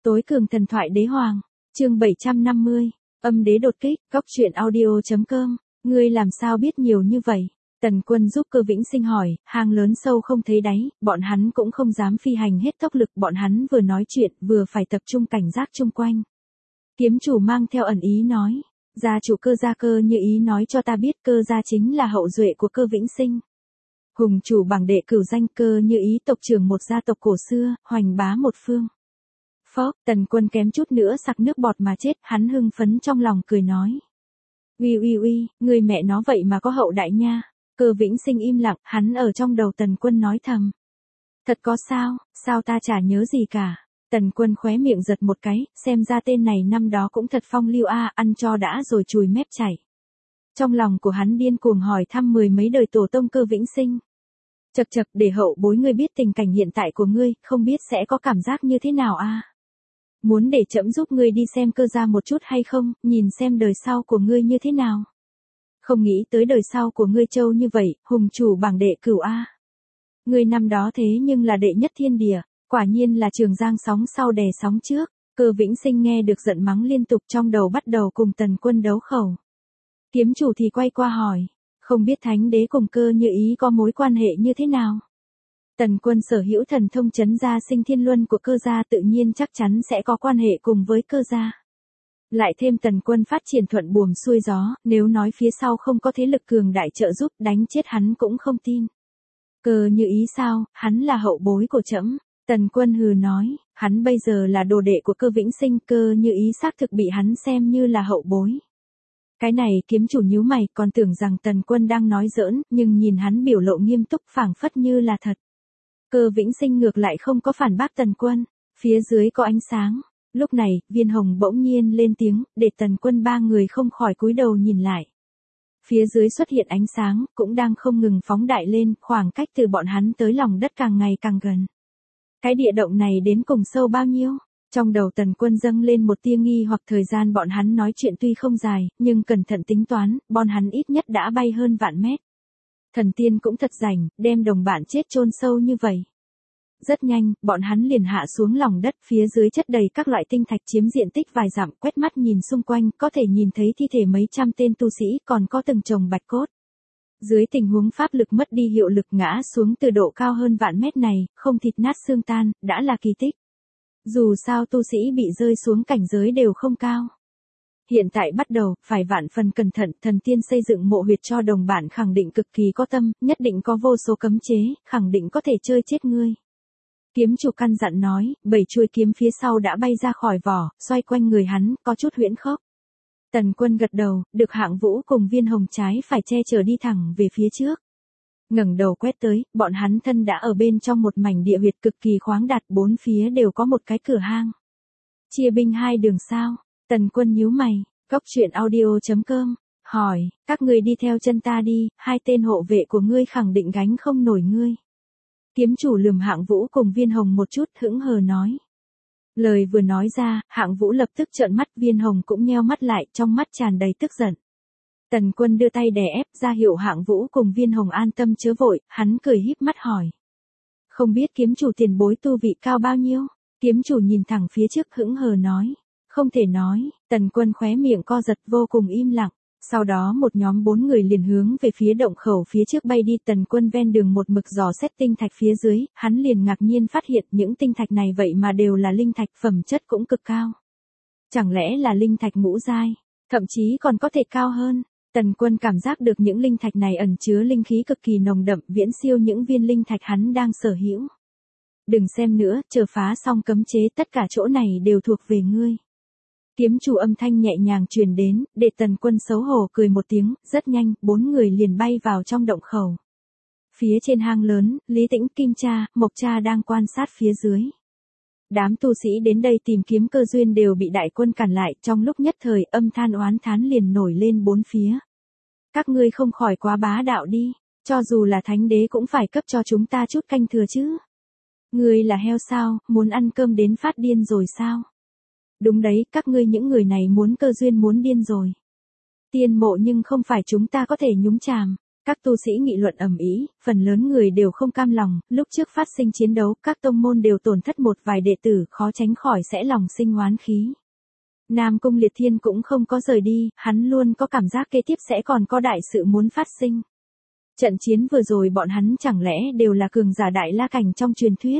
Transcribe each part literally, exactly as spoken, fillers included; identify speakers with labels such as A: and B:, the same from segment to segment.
A: Tối cường thần thoại đế hoàng, chương bảy trăm năm mươi, âm đế đột kích, góc truyện audio.com, ngươi làm sao biết nhiều như vậy? Tần Quân giúp Cơ Vĩnh Sinh hỏi, hang lớn sâu không thấy đáy, bọn hắn cũng không dám phi hành hết tốc lực, bọn hắn vừa nói chuyện, vừa phải tập trung cảnh giác chung quanh. Kiếm chủ mang theo ẩn ý nói, gia chủ Cơ gia Cơ Như Ý nói cho ta biết Cơ gia chính là hậu duệ của Cơ Vĩnh Sinh. Hùng chủ bảng đệ cửu danh Cơ Như Ý tộc trưởng một gia tộc cổ xưa, hoành bá một phương. Phó, Tần Quân kém chút nữa sặc nước bọt mà chết, hắn hưng phấn trong lòng cười nói. Uy uy uy, người mẹ nó vậy mà có hậu đại nha. Cơ Vĩnh Sinh im lặng, hắn ở trong đầu Tần Quân nói thầm. Thật có sao, sao ta chả nhớ gì cả. Tần Quân khóe miệng giật một cái, xem ra tên này năm đó cũng thật phong lưu a, ăn cho đã rồi chùi mép chảy. Trong lòng của hắn điên cuồng hỏi thăm mười mấy đời tổ tông Cơ Vĩnh Sinh. Chậc chậc, để hậu bối ngươi biết tình cảnh hiện tại của ngươi, không biết sẽ có cảm giác như thế nào a. Muốn để trẫm giúp ngươi đi xem Cơ gia một chút hay không, nhìn xem đời sau của ngươi như thế nào. Không nghĩ tới đời sau của ngươi trâu như vậy, hùng chủ bảng đệ cửu a. Ngươi năm đó thế nhưng là đệ nhất thiên địa, quả nhiên là Trường Giang sóng sau đè sóng trước. Cơ Vĩnh Sinh nghe được giận mắng liên tục, trong đầu bắt đầu cùng Tần Quân đấu khẩu. Kiếm chủ thì quay qua hỏi, không biết Thánh đế cùng Cơ Như Ý có mối quan hệ như thế nào? Tần Quân sở hữu thần thông chấn gia sinh thiên luân của Cơ gia, tự nhiên chắc chắn sẽ có quan hệ cùng với Cơ gia. Lại thêm Tần Quân phát triển thuận buồm xuôi gió, nếu nói phía sau không có thế lực cường đại trợ giúp, đánh chết hắn cũng không tin. Cơ Như Ý sao, hắn là hậu bối của trẫm. Tần Quân hừ nói, hắn bây giờ là đồ đệ của Cơ Vĩnh Sinh, Cơ Như Ý xác thực bị hắn xem như là hậu bối. Cái này kiếm chủ nhíu mày, còn tưởng rằng Tần Quân đang nói giỡn, nhưng nhìn hắn biểu lộ nghiêm túc phảng phất như là thật. Cơ Vĩnh Sinh ngược lại không có phản bác Tần Quân, phía dưới có ánh sáng. Lúc này, Viên Hồng bỗng nhiên lên tiếng, để Tần Quân ba người không khỏi cúi đầu nhìn lại. Phía dưới xuất hiện ánh sáng, cũng đang không ngừng phóng đại lên, khoảng cách từ bọn hắn tới lòng đất càng ngày càng gần. Cái địa động này đến cùng sâu bao nhiêu? Trong đầu Tần Quân dâng lên một tia nghi hoặc, thời gian bọn hắn nói chuyện tuy không dài, nhưng cẩn thận tính toán, bọn hắn ít nhất đã bay hơn vạn mét. Thần tiên cũng thật rảnh, đem đồng bạn chết chôn sâu như vậy. Rất nhanh, bọn hắn liền hạ xuống lòng đất, phía dưới chất đầy các loại tinh thạch chiếm diện tích vài dặm, quét mắt nhìn xung quanh, có thể nhìn thấy thi thể mấy trăm tên tu sĩ, còn có từng chồng bạch cốt. Dưới tình huống pháp lực mất đi hiệu lực ngã xuống từ độ cao hơn vạn mét này, không thịt nát xương tan, đã là kỳ tích. Dù sao tu sĩ bị rơi xuống cảnh giới đều không cao. Hiện tại bắt đầu, phải vạn phần cẩn thận, thần tiên xây dựng mộ huyệt cho đồng bạn khẳng định cực kỳ có tâm, nhất định có vô số cấm chế, khẳng định có thể chơi chết ngươi. Kiếm chủ căn dặn nói, bảy chuôi kiếm phía sau đã bay ra khỏi vỏ, xoay quanh người hắn, có chút huyễn khốc. Tần Quân gật đầu, được Hạng Vũ cùng Viên Hồng trái phải che chở đi thẳng về phía trước. Ngẩng đầu quét tới, bọn hắn thân đã ở bên trong một mảnh địa huyệt cực kỳ khoáng đạt, bốn phía đều có một cái cửa hang. Chia binh hai đường sao? Tần Quân nhíu mày, góc truyện audio.com, hỏi, các ngươi đi theo chân ta đi, hai tên hộ vệ của ngươi khẳng định gánh không nổi ngươi. Kiếm chủ lườm Hạng Vũ cùng Viên Hồng một chút, hững hờ nói. Lời vừa nói ra, Hạng Vũ lập tức trợn mắt, Viên Hồng cũng nheo mắt lại, trong mắt tràn đầy tức giận. Tần Quân đưa tay đè ép ra hiệu Hạng Vũ cùng Viên Hồng an tâm chớ vội, hắn cười híp mắt hỏi. Không biết kiếm chủ tiền bối tu vị cao bao nhiêu? Kiếm chủ nhìn thẳng phía trước hững hờ nói. Không thể nói, Tần Quân khóe miệng co giật vô cùng im lặng. Sau đó một nhóm bốn người liền hướng về phía động khẩu phía trước bay đi, Tần Quân ven đường một mực dò xét tinh thạch phía dưới, hắn liền ngạc nhiên phát hiện những tinh thạch này vậy mà đều là linh thạch, phẩm chất cũng cực cao. Chẳng lẽ là linh thạch ngũ giai, thậm chí còn có thể cao hơn. Tần Quân cảm giác được những linh thạch này ẩn chứa linh khí cực kỳ nồng đậm, viễn siêu những viên linh thạch hắn đang sở hữu. Đừng xem nữa, chờ phá xong cấm chế tất cả chỗ này đều thuộc về ngươi. Kiếm chủ âm thanh nhẹ nhàng truyền đến, để Tần Quân xấu hổ cười một tiếng, rất nhanh, bốn người liền bay vào trong động khẩu. Phía trên hang lớn, Lý Tĩnh, Kim Cha, Mộc Cha đang quan sát phía dưới. Đám tu sĩ đến đây tìm kiếm cơ duyên đều bị đại quân cản lại, trong lúc nhất thời âm than oán thán liền nổi lên bốn phía. Các ngươi không khỏi quá bá đạo đi, cho dù là thánh đế cũng phải cấp cho chúng ta chút canh thừa chứ. Ngươi là heo sao, muốn ăn cơm đến phát điên rồi sao? Đúng đấy, các ngươi những người này muốn cơ duyên muốn điên rồi. Tiên mộ nhưng không phải chúng ta có thể nhúng chàm. Các tu sĩ nghị luận ầm ĩ, phần lớn người đều không cam lòng, lúc trước phát sinh chiến đấu, các tông môn đều tổn thất một vài đệ tử, khó tránh khỏi sẽ lòng sinh oán khí. Nam Cung Liệt Thiên cũng không có rời đi, hắn luôn có cảm giác kế tiếp sẽ còn có đại sự muốn phát sinh. Trận chiến vừa rồi bọn hắn chẳng lẽ đều là cường giả đại la cảnh trong truyền thuyết.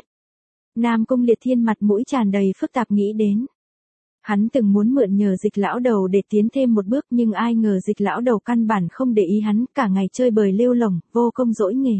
A: Nam Cung Liệt Thiên mặt mũi tràn đầy phức tạp nghĩ đến. Hắn từng muốn mượn nhờ Dịch lão đầu để tiến thêm một bước, nhưng ai ngờ Dịch lão đầu căn bản không để ý hắn, cả ngày chơi bời lêu lổng, vô công dỗi nghề.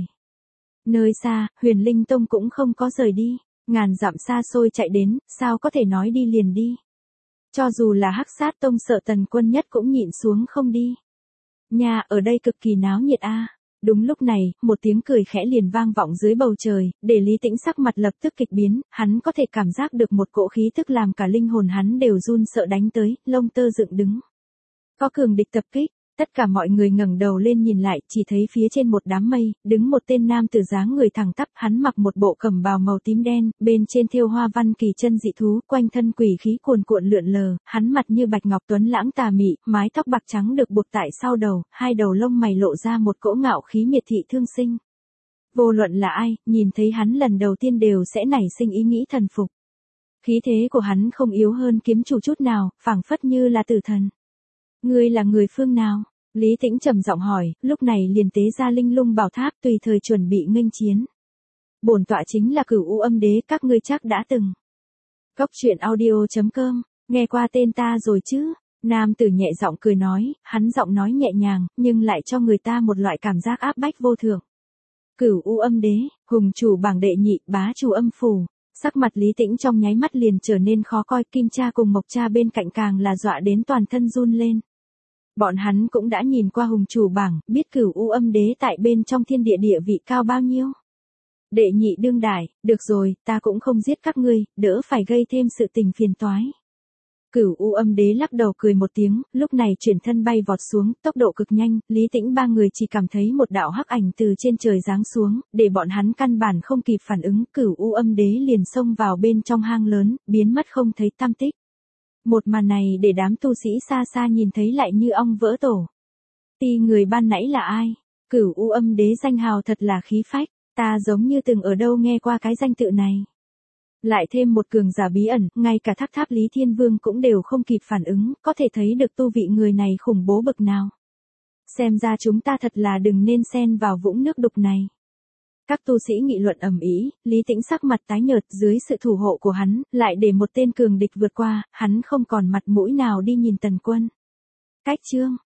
A: Nơi xa, Huyền Linh Tông cũng không có rời đi, ngàn dặm xa xôi chạy đến, sao có thể nói đi liền đi. Cho dù là Hắc Sát Tông Sợ Tần Quân nhất cũng nhịn xuống không đi. Nhà ở đây cực kỳ náo nhiệt a. Đúng lúc này, một tiếng cười khẽ liền vang vọng dưới bầu trời, để Lý Tĩnh sắc mặt lập tức kịch biến, hắn có thể cảm giác được một cỗ khí tức làm cả linh hồn hắn đều run sợ đánh tới, lông tơ dựng đứng. Có cường địch tập kích, tất cả mọi người ngẩng đầu lên nhìn lại, chỉ thấy phía trên một đám mây, đứng một tên nam tử dáng người thẳng tắp, hắn mặc một bộ cẩm bào màu tím đen, bên trên thêu hoa văn kỳ chân dị thú, quanh thân quỷ khí cuồn cuộn lượn lờ, hắn mặt như bạch ngọc tuấn lãng tà mị, mái tóc bạc trắng được buộc tại sau đầu, hai đầu lông mày lộ ra một cỗ ngạo khí miệt thị thương sinh. Vô luận là ai, nhìn thấy hắn lần đầu tiên đều sẽ nảy sinh ý nghĩ thần phục. Khí thế của hắn không yếu hơn kiếm chủ chút nào, phảng phất như là tử thần. Ngươi là người phương nào? Lý Tĩnh trầm giọng hỏi, lúc này liền tế ra linh lung bảo tháp tùy thời chuẩn bị nghênh chiến. Bổn tọa chính là Cửu U Âm Đế, các ngươi chắc đã từng. Cốc truyện audio chấm com, nghe qua tên ta rồi chứ? Nam tử nhẹ giọng cười nói, hắn giọng nói nhẹ nhàng, nhưng lại cho người ta một loại cảm giác áp bách vô thượng. Cửu U Âm Đế, hùng chủ bảng đệ nhị, bá chủ âm phủ. Sắc mặt Lý Tĩnh trong nháy mắt liền trở nên khó coi, Kim Cha cùng Mộc Cha bên cạnh càng là dọa đến toàn thân run lên. Bọn hắn cũng đã nhìn qua hùng chủ bảng, biết Cửu U Âm Đế tại bên trong thiên địa địa vị cao bao nhiêu. Đệ nhị đương đại, được rồi, ta cũng không giết các ngươi, đỡ phải gây thêm sự tình phiền toái. Cửu U Âm Đế lắc đầu cười một tiếng, lúc này chuyển thân bay vọt xuống, tốc độ cực nhanh, Lý Tĩnh ba người chỉ cảm thấy một đạo hắc ảnh từ trên trời giáng xuống, để bọn hắn căn bản không kịp phản ứng, Cửu U Âm Đế liền xông vào bên trong hang lớn, biến mất không thấy tăm tích. Một màn này để đám tu sĩ xa xa nhìn thấy lại như ong vỡ tổ. Ti người ban nãy là ai? Cửu U Âm Đế danh hào thật là khí phách, ta giống như từng ở đâu nghe qua cái danh tự này. Lại thêm một cường giả bí ẩn, ngay cả Tháp Tháp Lý Thiên Vương cũng đều không kịp phản ứng, có thể thấy được tu vị người này khủng bố bực nào. Xem ra chúng ta thật là đừng nên xen vào vũng nước đục này. Các tu sĩ nghị luận ầm ĩ, Lý Tĩnh sắc mặt tái nhợt, dưới sự thủ hộ của hắn, lại để một tên cường địch vượt qua, hắn không còn mặt mũi nào đi nhìn Tần Quân. Cách chương